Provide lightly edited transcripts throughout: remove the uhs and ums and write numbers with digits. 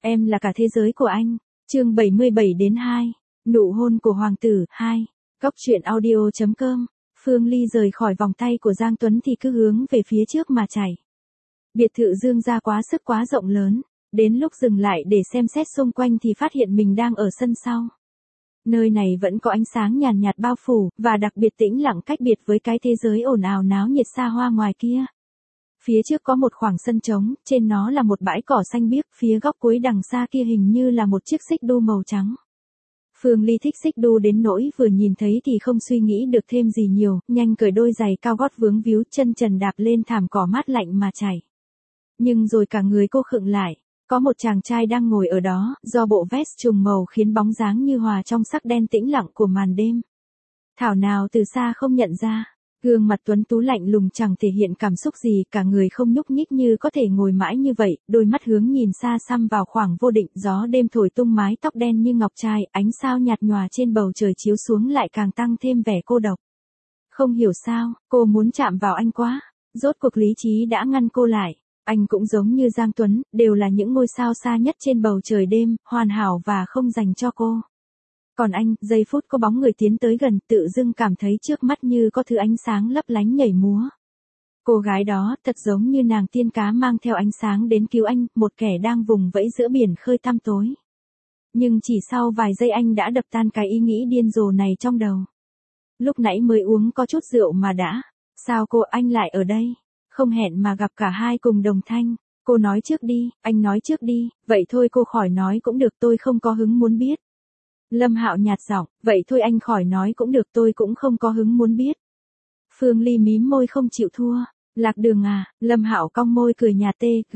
Em là cả thế giới của anh. Chương 77-2. Nụ hôn của hoàng tử 2. Góc truyện audio.com. Phương Ly rời khỏi vòng tay của Giang Tuấn thì cứ hướng về phía trước mà chạy. Biệt thự Dương gia quá sức quá rộng lớn, đến lúc dừng lại để xem xét xung quanh thì phát hiện mình đang ở sân sau. Nơi này vẫn có ánh sáng nhàn nhạt bao phủ, và đặc biệt tĩnh lặng cách biệt với cái thế giới ồn ào náo nhiệt xa hoa ngoài kia. Phía trước có một khoảng sân trống, trên nó là một bãi cỏ xanh biếc, phía góc cuối đằng xa kia hình như là một chiếc xích đu màu trắng. Phương Ly thích xích đu đến nỗi vừa nhìn thấy thì không suy nghĩ được thêm gì nhiều, nhanh cởi đôi giày cao gót vướng víu, chân trần đạp lên thảm cỏ mát lạnh mà chạy. Nhưng rồi cả người cô khựng lại, có một chàng trai đang ngồi ở đó, do bộ vest trùng màu khiến bóng dáng như hòa trong sắc đen tĩnh lặng của màn đêm. Thảo nào từ xa không nhận ra. Gương mặt tuấn tú lạnh lùng chẳng thể hiện cảm xúc gì, cả người không nhúc nhích như có thể ngồi mãi như vậy, đôi mắt hướng nhìn xa xăm vào khoảng vô định, gió đêm thổi tung mái tóc đen như ngọc trai, ánh sao nhạt nhòa trên bầu trời chiếu xuống lại càng tăng thêm vẻ cô độc. Không hiểu sao, cô muốn chạm vào anh quá, rốt cuộc lý trí đã ngăn cô lại. Anh cũng giống như Giang Tuấn, đều là những ngôi sao xa nhất trên bầu trời đêm, hoàn hảo và không dành cho cô. Còn anh, giây phút có bóng người tiến tới gần, tự dưng cảm thấy trước mắt như có thứ ánh sáng lấp lánh nhảy múa. Cô gái đó, thật giống như nàng tiên cá mang theo ánh sáng đến cứu anh, một kẻ đang vùng vẫy giữa biển khơi tăm tối. Nhưng chỉ sau vài giây anh đã đập tan cái ý nghĩ điên rồ này trong đầu. Lúc nãy mới uống có chút rượu mà đã. Sao anh lại ở đây? Không hẹn mà gặp cả hai cùng đồng thanh. Cô nói trước đi, anh nói trước đi, vậy thôi cô khỏi nói cũng được, tôi không có hứng muốn biết. Lâm Hạo nhạt giọng, vậy thôi anh khỏi nói cũng được, tôi cũng không có hứng muốn biết. Phương Ly mím môi không chịu thua. Lạc Đường à? Lâm Hạo cong môi cười nhạt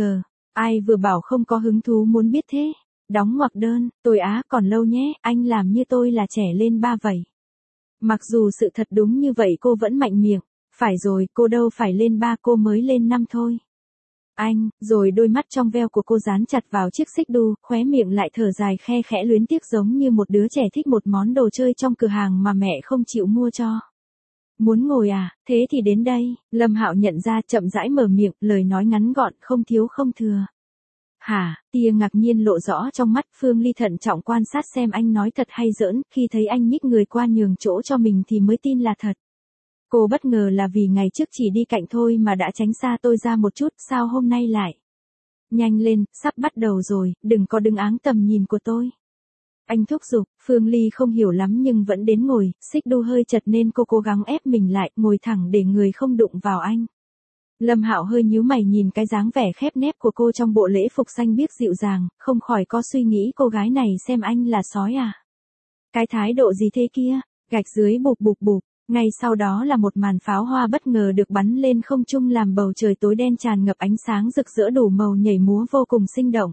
ai vừa bảo không có hứng thú muốn biết thế. Đóng ngoặc đơn, tôi còn lâu nhé, anh làm như tôi là trẻ lên 3 vậy. Mặc dù sự thật đúng như vậy cô vẫn mạnh miệng. Phải rồi, cô đâu phải lên 3, cô mới lên 5 thôi. Anh, rồi đôi mắt trong veo của cô dán chặt vào chiếc xích đu, khóe miệng lại thở dài khe khẽ luyến tiếc giống như một đứa trẻ thích một món đồ chơi trong cửa hàng mà mẹ không chịu mua cho. Muốn ngồi à, thế thì đến đây. Lâm Hạo nhận ra, chậm rãi mở miệng, lời nói ngắn gọn, không thiếu không thừa. Hả? Tia ngạc nhiên lộ rõ trong mắt. Phương Ly thận trọng quan sát xem anh nói thật hay giỡn, khi thấy anh nhích người qua nhường chỗ cho mình thì mới tin là thật. Cô bất ngờ là vì ngày trước chỉ đi cạnh thôi mà đã tránh xa tôi ra một chút, sao hôm nay lại? Nhanh lên, sắp bắt đầu rồi, đừng có đứng áng tầm nhìn của tôi. Anh thúc giục. Phương Ly không hiểu lắm nhưng vẫn đến ngồi, xích đu hơi chật nên cô cố gắng ép mình lại, ngồi thẳng để người không đụng vào anh. Lâm Hạo hơi nhíu mày nhìn cái dáng vẻ khép nép của cô trong bộ lễ phục xanh biếc dịu dàng, không khỏi có suy nghĩ cô gái này xem anh là sói à? Cái thái độ gì thế kia? Gạch dưới bụp bụp bụp. Ngay sau đó là một màn pháo hoa bất ngờ được bắn lên không trung làm bầu trời tối đen tràn ngập ánh sáng rực rỡ đủ màu nhảy múa vô cùng sinh động.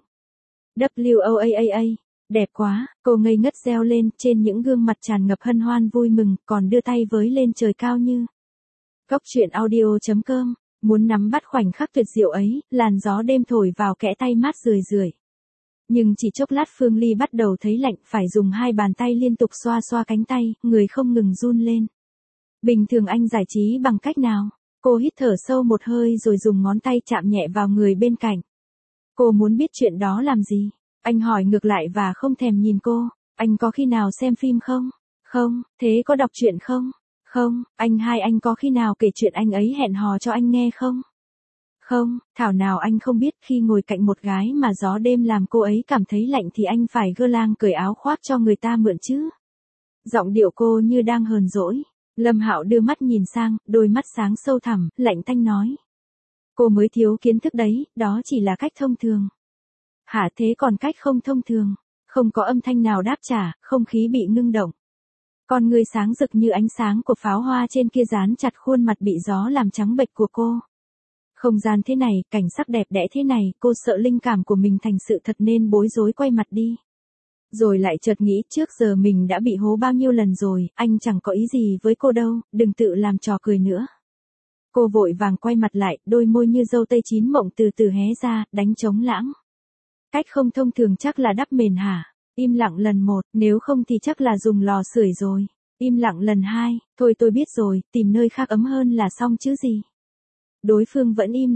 WOAAA, đẹp quá, cô ngây ngất reo lên, trên những gương mặt tràn ngập hân hoan vui mừng, còn đưa tay với lên trời cao như. Góc truyện audio.com, muốn nắm bắt khoảnh khắc tuyệt diệu ấy, làn gió đêm thổi vào kẽ tay mát rười rượi. Nhưng chỉ chốc lát Phương Ly bắt đầu thấy lạnh, phải dùng hai bàn tay liên tục xoa xoa cánh tay, người không ngừng run lên. Bình thường anh giải trí bằng cách nào? Cô hít thở sâu một hơi rồi dùng ngón tay chạm nhẹ vào người bên cạnh. Cô muốn biết chuyện đó làm gì? Anh hỏi ngược lại và không thèm nhìn cô. Anh có khi nào xem phim không? Không. Thế có đọc truyện không? Không. Anh có khi nào kể chuyện anh ấy hẹn hò cho anh nghe không? Không. Thảo nào anh không biết khi ngồi cạnh một gái mà gió đêm làm cô ấy cảm thấy lạnh thì anh phải gơ lang cởi áo khoác cho người ta mượn chứ? Giọng điệu cô như đang hờn dỗi. Lâm Hạo đưa mắt nhìn sang, đôi mắt sáng sâu thẳm, lạnh tanh nói. Cô mới thiếu kiến thức đấy, đó chỉ là cách thông thường. Hả, thế còn cách không thông thường? Không có âm thanh nào đáp trả, không khí bị ngưng động. Con người sáng rực như ánh sáng của pháo hoa trên kia dán chặt khuôn mặt bị gió làm trắng bệch của cô. Không gian thế này, cảnh sắc đẹp đẽ thế này, cô sợ linh cảm của mình thành sự thật nên bối rối quay mặt đi. Rồi lại chợt nghĩ trước giờ mình đã bị hố bao nhiêu lần rồi, anh chẳng có ý gì với cô đâu, đừng tự làm trò cười nữa. Cô vội vàng quay mặt lại, đôi môi như dâu tây chín mộng từ từ hé ra, đánh trống lãng. Cách không thông thường chắc là đắp mền hả? Im lặng lần 1, nếu không thì chắc là dùng lò sưởi rồi. Im lặng lần 2, thôi tôi biết rồi, tìm nơi khác ấm hơn là xong chứ gì. Đối phương vẫn im lặng,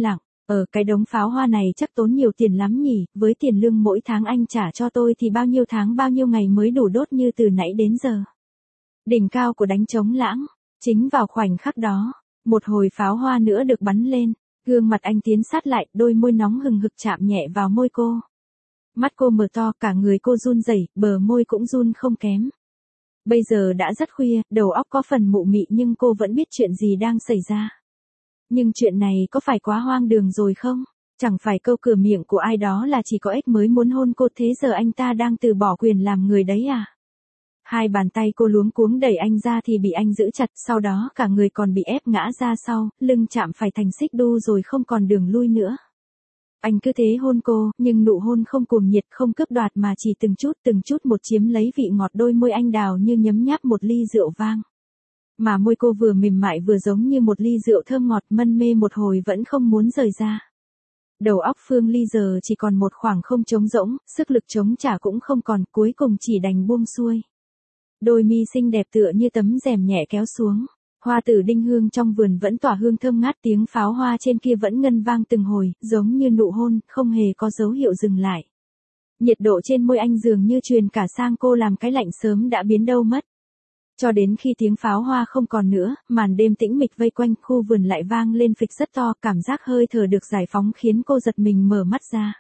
Cái đống pháo hoa này chắc tốn nhiều tiền lắm nhỉ, với tiền lương mỗi tháng anh trả cho tôi thì bao nhiêu tháng bao nhiêu ngày mới đủ đốt như từ nãy đến giờ. Đỉnh cao của đánh trống lãng, chính vào khoảnh khắc đó, một hồi pháo hoa nữa được bắn lên, gương mặt anh tiến sát lại, đôi môi nóng hừng hực chạm nhẹ vào môi cô. Mắt cô mở to, cả người cô run rẩy, bờ môi cũng run không kém. Bây giờ đã rất khuya, đầu óc có phần mụ mị nhưng cô vẫn biết chuyện gì đang xảy ra. Nhưng chuyện này có phải quá hoang đường rồi không? Chẳng phải câu cửa miệng của ai đó là chỉ có ếch mới muốn hôn cô, thế giờ anh ta đang từ bỏ quyền làm người đấy à? Hai bàn tay cô luống cuống đẩy anh ra thì bị anh giữ chặt, sau đó cả người còn bị ép ngã ra sau, lưng chạm phải thành xích đu rồi không còn đường lui nữa. Anh cứ thế hôn cô, nhưng nụ hôn không cuồng nhiệt, không cướp đoạt mà chỉ từng chút một chiếm lấy vị ngọt, đôi môi anh đào như nhấm nháp một ly rượu vang. Mà môi cô vừa mềm mại vừa giống như một ly rượu thơm ngọt, mân mê một hồi vẫn không muốn rời ra. Đầu óc Phương Ly giờ chỉ còn một khoảng không trống rỗng, sức lực chống trả cũng không còn, cuối cùng chỉ đành buông xuôi. Đôi mi xinh đẹp tựa như tấm rèm nhẹ kéo xuống. Hoa tử đinh hương trong vườn vẫn tỏa hương thơm ngát, tiếng pháo hoa trên kia vẫn ngân vang từng hồi, giống như nụ hôn, không hề có dấu hiệu dừng lại. Nhiệt độ trên môi anh dường như truyền cả sang cô, làm cái lạnh sớm đã biến đâu mất. Cho đến khi tiếng pháo hoa không còn nữa, màn đêm tĩnh mịch vây quanh khu vườn lại vang lên phịch rất to, cảm giác hơi thở được giải phóng khiến cô giật mình mở mắt ra.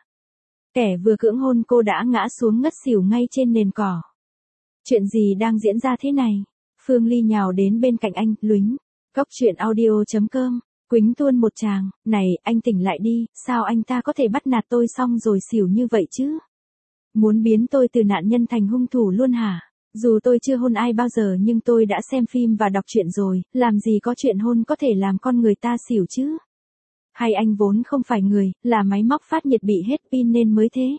Kẻ vừa cưỡng hôn cô đã ngã xuống ngất xỉu ngay trên nền cỏ. Chuyện gì đang diễn ra thế này? Phương Ly nhào đến bên cạnh anh, lúnh. Cóc truyện audio.com, quýnh tuôn một tràng, này, anh tỉnh lại đi, sao anh ta có thể bắt nạt tôi xong rồi xỉu như vậy chứ? Muốn biến tôi từ nạn nhân thành hung thủ luôn hả? Dù tôi chưa hôn ai bao giờ nhưng tôi đã xem phim và đọc truyện rồi, làm gì có chuyện hôn có thể làm con người ta xỉu chứ? Hay anh vốn không phải người, là máy móc phát nhiệt bị hết pin nên mới thế?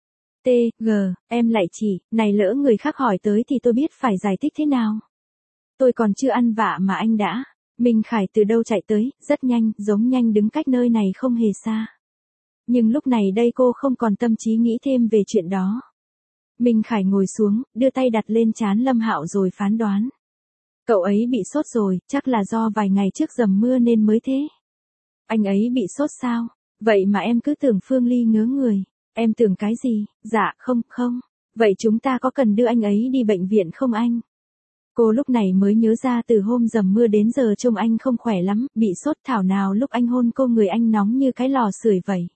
Em lại chỉ, này lỡ người khác hỏi tới thì tôi biết phải giải thích thế nào? Tôi còn chưa ăn vạ mà anh đã. Minh Khải từ đâu chạy tới, rất nhanh, giống nhanh đứng cách nơi này không hề xa. Nhưng lúc này đây cô không còn tâm trí nghĩ thêm về chuyện đó. Minh Khải ngồi xuống, đưa tay đặt lên trán Lâm Hạo rồi phán đoán. Cậu ấy bị sốt rồi, chắc là do vài ngày trước dầm mưa nên mới thế. Anh ấy bị sốt sao? Vậy mà em cứ tưởng Phương Ly ngớ người. Em tưởng cái gì? Dạ, không. Vậy chúng ta có cần đưa anh ấy đi bệnh viện không anh? Cô lúc này mới nhớ ra từ hôm dầm mưa đến giờ trông anh không khỏe lắm, bị sốt, thảo nào lúc anh hôn cô người anh nóng như cái lò sưởi vậy.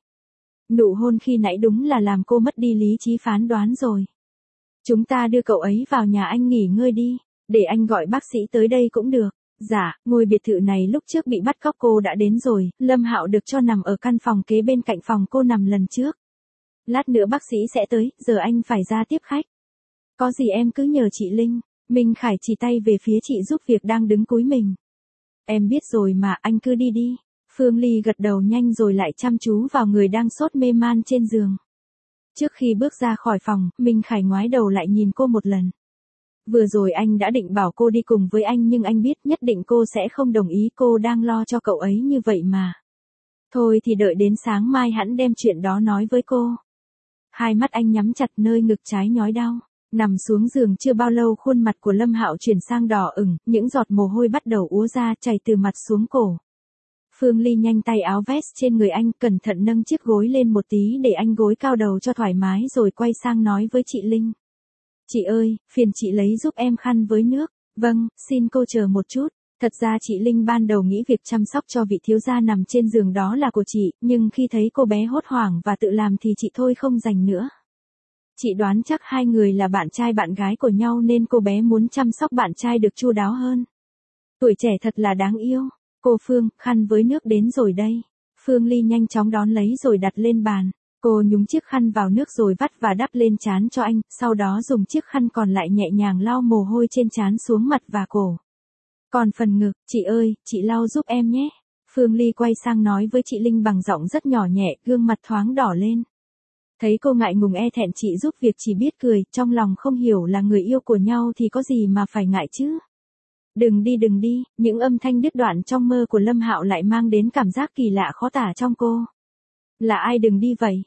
Nụ hôn khi nãy đúng là làm cô mất đi lý trí phán đoán rồi. Chúng ta đưa cậu ấy vào nhà anh nghỉ ngơi đi, để anh gọi bác sĩ tới đây cũng được. Dạ, ngôi biệt thự này lúc trước bị bắt cóc cô đã đến rồi, Lâm Hạo được cho nằm ở căn phòng kế bên cạnh phòng cô nằm lần trước. Lát nữa bác sĩ sẽ tới, giờ anh phải ra tiếp khách. Có gì em cứ nhờ chị Linh. Minh Khải chỉ tay về phía chị giúp việc đang đứng cúi mình. Em biết rồi mà, anh cứ đi đi. Phương Ly gật đầu nhanh rồi lại chăm chú vào người đang sốt mê man trên giường. Trước khi bước ra khỏi phòng, Minh Khải ngoái đầu lại nhìn cô một lần. Vừa rồi anh đã định bảo cô đi cùng với anh nhưng anh biết nhất định cô sẽ không đồng ý, cô đang lo cho cậu ấy như vậy mà. Thôi thì đợi đến sáng mai hẵng đem chuyện đó nói với cô. Hai mắt anh nhắm chặt, nơi ngực trái nhói đau. Nằm xuống giường chưa bao lâu khuôn mặt của Lâm Hạo chuyển sang đỏ ửng, những giọt mồ hôi bắt đầu úa ra chảy từ mặt xuống cổ. Phương Ly nhanh tay áo vest trên người anh, cẩn thận nâng chiếc gối lên một tí để anh gối cao đầu cho thoải mái rồi quay sang nói với chị Linh. Chị ơi, phiền chị lấy giúp em khăn với nước. Vâng, xin cô chờ một chút. Thật ra chị Linh ban đầu nghĩ việc chăm sóc cho vị thiếu gia nằm trên giường đó là của chị, nhưng khi thấy cô bé hốt hoảng và tự làm thì chị thôi không dành nữa. Chị đoán chắc hai người là bạn trai bạn gái của nhau nên cô bé muốn chăm sóc bạn trai được chu đáo hơn. Tuổi trẻ thật là đáng yêu. Cô Phương, khăn với nước đến rồi đây. Phương Ly nhanh chóng đón lấy rồi đặt lên bàn. Cô nhúng chiếc khăn vào nước rồi vắt và đắp lên trán cho anh, sau đó dùng chiếc khăn còn lại nhẹ nhàng lau mồ hôi trên trán xuống mặt và cổ. Còn phần ngực, chị ơi, chị lau giúp em nhé. Phương Ly quay sang nói với chị Linh bằng giọng rất nhỏ nhẹ, gương mặt thoáng đỏ lên. Thấy cô ngại ngùng e thẹn chị giúp việc chỉ biết cười, trong lòng không hiểu là người yêu của nhau thì có gì mà phải ngại chứ. Đừng đi, những âm thanh đứt đoạn trong mơ của Lâm Hạo lại mang đến cảm giác kỳ lạ khó tả trong cô. Là ai đừng đi vậy?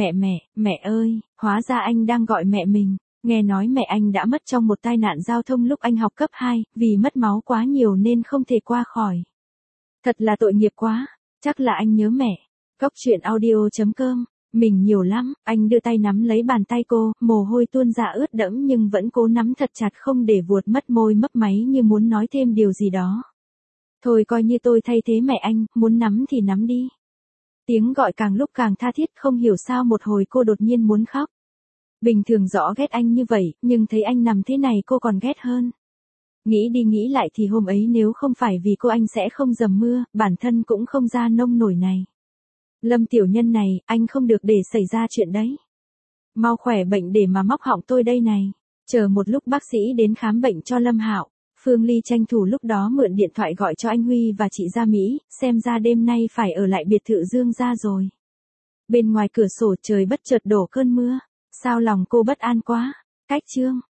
Mẹ ơi, hóa ra anh đang gọi mẹ mình. Nghe nói mẹ anh đã mất trong một tai nạn giao thông lúc anh học cấp 2, vì mất máu quá nhiều nên không thể qua khỏi. Thật là tội nghiệp quá, chắc là anh nhớ mẹ. Cóc truyện audio.com. Mình nhiều lắm, anh đưa tay nắm lấy bàn tay cô, mồ hôi tuôn ra ướt đẫm nhưng vẫn cố nắm thật chặt không để vuột mất môi mấp máy như muốn nói thêm điều gì đó. Thôi coi như tôi thay thế mẹ anh, muốn nắm thì nắm đi. Tiếng gọi càng lúc càng tha thiết, không hiểu sao một hồi cô đột nhiên muốn khóc. Bình thường rõ ghét anh như vậy, nhưng thấy anh nằm thế này cô còn ghét hơn. Nghĩ đi nghĩ lại thì hôm ấy nếu không phải vì cô anh sẽ không dầm mưa, bản thân cũng không ra nông nổi này. Lâm tiểu nhân này, anh không được để xảy ra chuyện đấy. Mau khỏe bệnh để mà móc họng tôi đây này. Chờ một lúc bác sĩ đến khám bệnh cho Lâm Hạo, Phương Ly tranh thủ lúc đó mượn điện thoại gọi cho anh Huy và chị Gia Mỹ, xem ra đêm nay phải ở lại biệt thự Dương gia rồi. Bên ngoài cửa sổ trời bất chợt đổ cơn mưa, sao lòng cô bất an quá. Cách chương